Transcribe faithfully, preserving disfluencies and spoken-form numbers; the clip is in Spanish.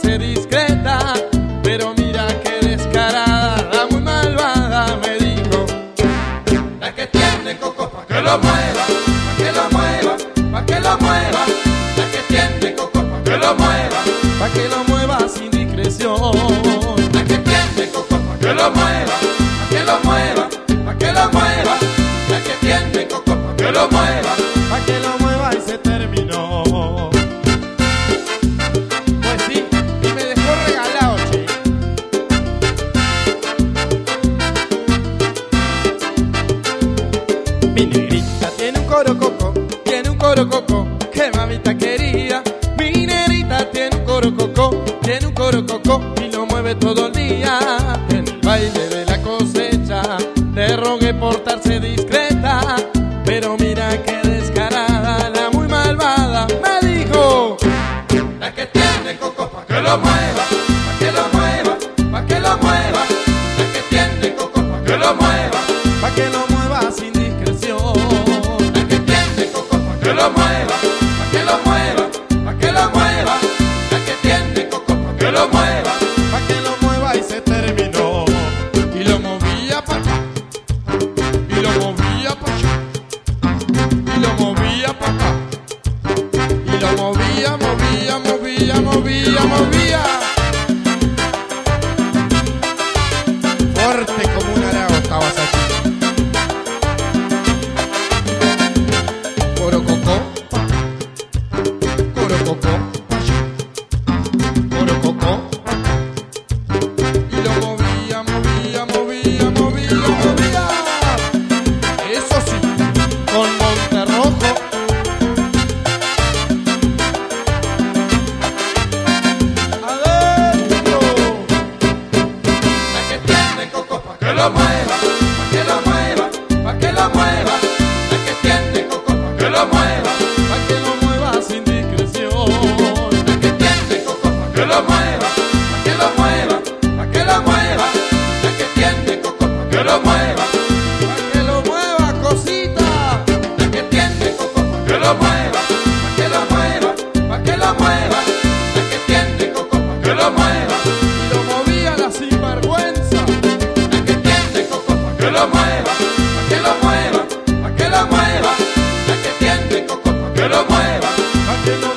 portarse discreta, pero mira que descarada, la muy malvada me dijo: la que tiene coco pa' que lo mueva, pa' que lo mueva, pa' que lo mueva. La que tiene coco pa' que lo mueva, pa' que lo mueva sin discreción. La que tiene coco pa' que lo mueva, pa' que lo mueva, pa' que lo mueva. La que tiene coco pa' que lo mueva, pa' que lo mueva y se terminó. Pues sí, y me dejó regalado, che. Mi negrita tiene un coro coco, tiene un coro coco, que mamita quería. Mi negrita tiene un coro coco, tiene un coro coco y lo mueve todo el día. En el baile de la cosecha le rogué portarse discreta, pero mira que descarada, la muy malvada me dijo: la que tiene coco pa' que lo mueva, pa' que lo mueva, pa' que lo mueva. La que tiene coco pa' que lo mueva, pa' que lo mueva sin discreción. La que tiene coco pa' que lo mueva, pa' que lo mueva, pa' que lo mueva. La que tiene coco pa' que lo mueva, pa' que lo mueva y se terminó. Y lo movía pa' acá, y lo movía pa' allá, y lo movía pa' acá, y lo movía, movía, movía, movía, movía. Fuerte como un arao estabas aquí. Coro coco, coro coco, coro coco. Y lo movía, movía, movía, movía, movía. Eso sí, con Monterrojo. Adentro. La que tiene coco pa' que lo mueva, pa' que lo mueva, pa' que lo mueva. La que tiene coco pa' que lo mueva, pa' que lo mueva sin discreción. La que tiene coco pa' que lo mueva, pa' que lo mueva, pa' que lo mueva. La que tiene coco pa' que lo mueva, pa' que lo mueva, cosita. La que tiene coco pa' que lo mueva, pa' que lo mueva, pa' que lo mueva. La que tiene coco pa' que lo mueva. Y lo movía la sinvergüenza. La que tiene coco pa' que lo mueva, pa' que lo mueva, pa' que lo mueva. La que tiene coco pa' que lo mueva, pa' que lo